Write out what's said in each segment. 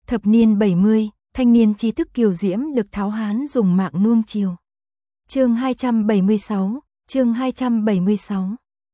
Thập niên 70, thanh niên trí thức kiều diễm được tháo hán dùng mạng nuông chiều. Chương 276, chương 276.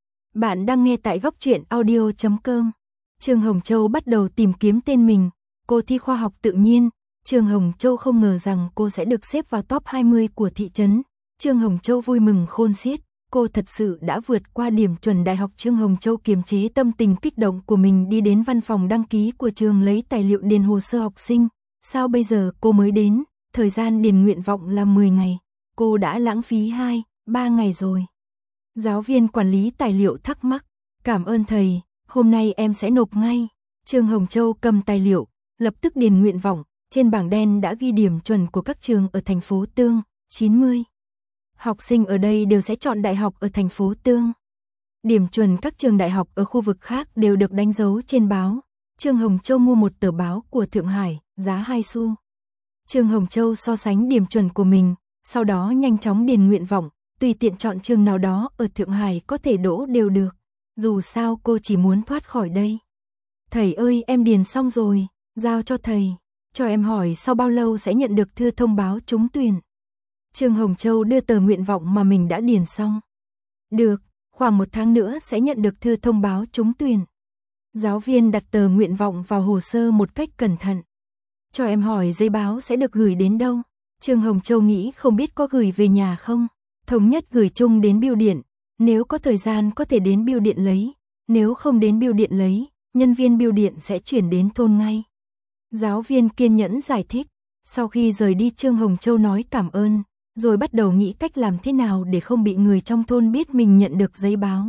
Bạn đang nghe tại góc truyện audio.com. Trương Hồng Châu bắt đầu tìm kiếm tên mình, cô thi khoa học tự nhiên. Trương Hồng Châu không ngờ rằng cô sẽ được xếp vào top 20 của thị trấn. Trương Hồng Châu vui mừng khôn xiết, cô thật sự đã vượt qua điểm chuẩn đại học. Trương Hồng Châu kiềm chế tâm tình kích động của mình đi đến văn phòng đăng ký của trường lấy tài liệu điền hồ sơ học sinh. Sao bây giờ cô mới đến, thời gian điền nguyện vọng là 10 ngày, cô đã lãng phí 2-3 ngày rồi. Giáo viên quản lý tài liệu thắc mắc, cảm ơn thầy, hôm nay em sẽ nộp ngay. Trương Hồng Châu cầm tài liệu, lập tức điền nguyện vọng, trên bảng đen đã ghi điểm chuẩn của các trường ở thành phố Tương, 90. Học sinh ở đây đều sẽ chọn đại học ở thành phố Tương. Điểm chuẩn các trường đại học ở khu vực khác đều được đánh dấu trên báo. Trương Hồng Châu mua một tờ báo của Thượng Hải, giá 2 xu. Trương Hồng Châu so sánh điểm chuẩn của mình, sau đó nhanh chóng điền nguyện vọng, tùy tiện chọn trường nào đó ở Thượng Hải có thể đỗ đều được. Dù sao cô chỉ muốn thoát khỏi đây. Thầy ơi, em điền xong rồi, giao cho thầy. Cho em hỏi sau bao lâu sẽ nhận được thư thông báo trúng tuyển. Trương Hồng Châu đưa tờ nguyện vọng mà mình đã điền xong. Được, khoảng 1 tháng nữa sẽ nhận được thư thông báo trúng tuyển. Giáo viên đặt tờ nguyện vọng vào hồ sơ một cách cẩn thận. Cho em hỏi giấy báo sẽ được gửi đến đâu? Trương Hồng Châu nghĩ không biết có gửi về nhà không? Thống nhất gửi chung đến bưu điện, nếu có thời gian có thể đến bưu điện lấy, nếu không đến bưu điện lấy, nhân viên bưu điện sẽ chuyển đến thôn ngay. Giáo viên kiên nhẫn giải thích, sau khi rời đi Trương Hồng Châu nói cảm ơn, rồi bắt đầu nghĩ cách làm thế nào để không bị người trong thôn biết mình nhận được giấy báo.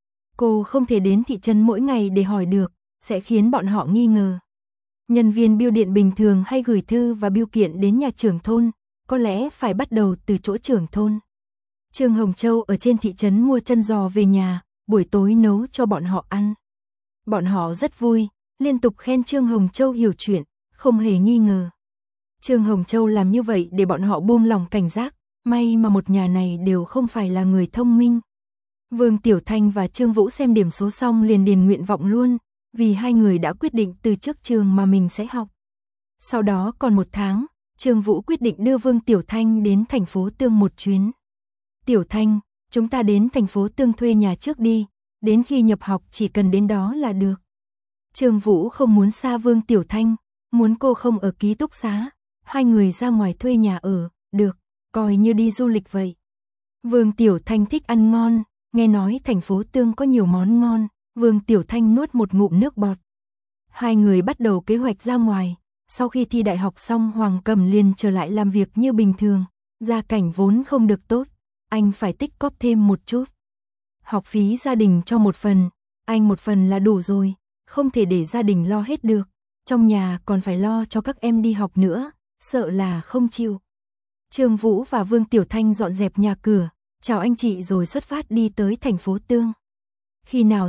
Cô không thể đến thị trấn mỗi ngày để hỏi được, sẽ khiến bọn họ nghi ngờ. Nhân viên bưu điện bình thường hay gửi thư và bưu kiện đến nhà trưởng thôn, có lẽ phải bắt đầu từ chỗ trưởng thôn. Trương Hồng Châu ở trên thị trấn mua chân giò về nhà, buổi tối nấu cho bọn họ ăn. Bọn họ rất vui, liên tục khen Trương Hồng Châu hiểu chuyện, không hề nghi ngờ. Trương Hồng Châu làm như vậy để bọn họ buông lòng cảnh giác, may mà một nhà này đều không phải là người thông minh. Vương Tiểu Thanh và Trương Vũ xem điểm số xong liền điền nguyện vọng luôn, vì hai người đã quyết định từ trước trường mà mình sẽ học. Sau đó còn 1 tháng, Trương Vũ quyết định đưa Vương Tiểu Thanh đến thành phố Tương một chuyến. Tiểu Thanh, chúng ta đến thành phố Tương thuê nhà trước đi, đến khi nhập học chỉ cần đến đó là được. Trương Vũ không muốn xa Vương Tiểu Thanh, muốn cô không ở ký túc xá, hai người ra ngoài thuê nhà ở, được, coi như đi du lịch vậy. Vương Tiểu Thanh thích ăn ngon, nghe nói thành phố Tương có nhiều món ngon, Vương Tiểu Thanh nuốt một ngụm nước bọt. Hai người bắt đầu kế hoạch ra ngoài, sau khi thi đại học xong Hoàng Cầm liền trở lại làm việc như bình thường, gia cảnh vốn không được tốt, anh phải tích cóp thêm một chút. Học phí gia đình cho 1 phần, anh 1 phần là đủ rồi, không thể để gia đình lo hết được, trong nhà còn phải lo cho các em đi học nữa, sợ là không chịu. Trương Vũ và Vương Tiểu Thanh dọn dẹp nhà cửa, chào anh chị rồi xuất phát đi tới thành phố Tương. Khi nào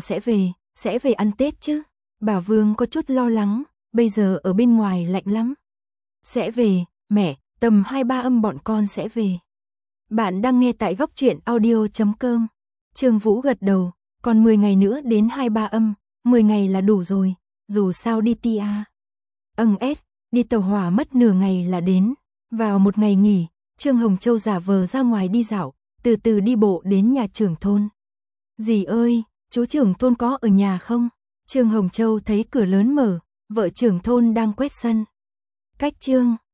sẽ về ăn Tết chứ? Bà Vương có chút lo lắng, bây giờ ở bên ngoài lạnh lắm. Sẽ về, mẹ, tầm 2-3 âm bọn con sẽ về. Bạn đang nghe tại góc truyện audio.com. Trương Vũ gật đầu, còn 10 ngày nữa đến 2-3 âm, 10 ngày là đủ rồi, dù sao đi tia. Đi tàu hỏa mất nửa ngày là đến. Vào một ngày nghỉ, Trương Hồng Châu giả vờ ra ngoài đi dạo, từ từ đi bộ đến nhà trưởng thôn. Dì ơi, chú trưởng thôn có ở nhà không? Trương Hồng Châu thấy cửa lớn mở, vợ trưởng thôn đang quét sân. Cách Trương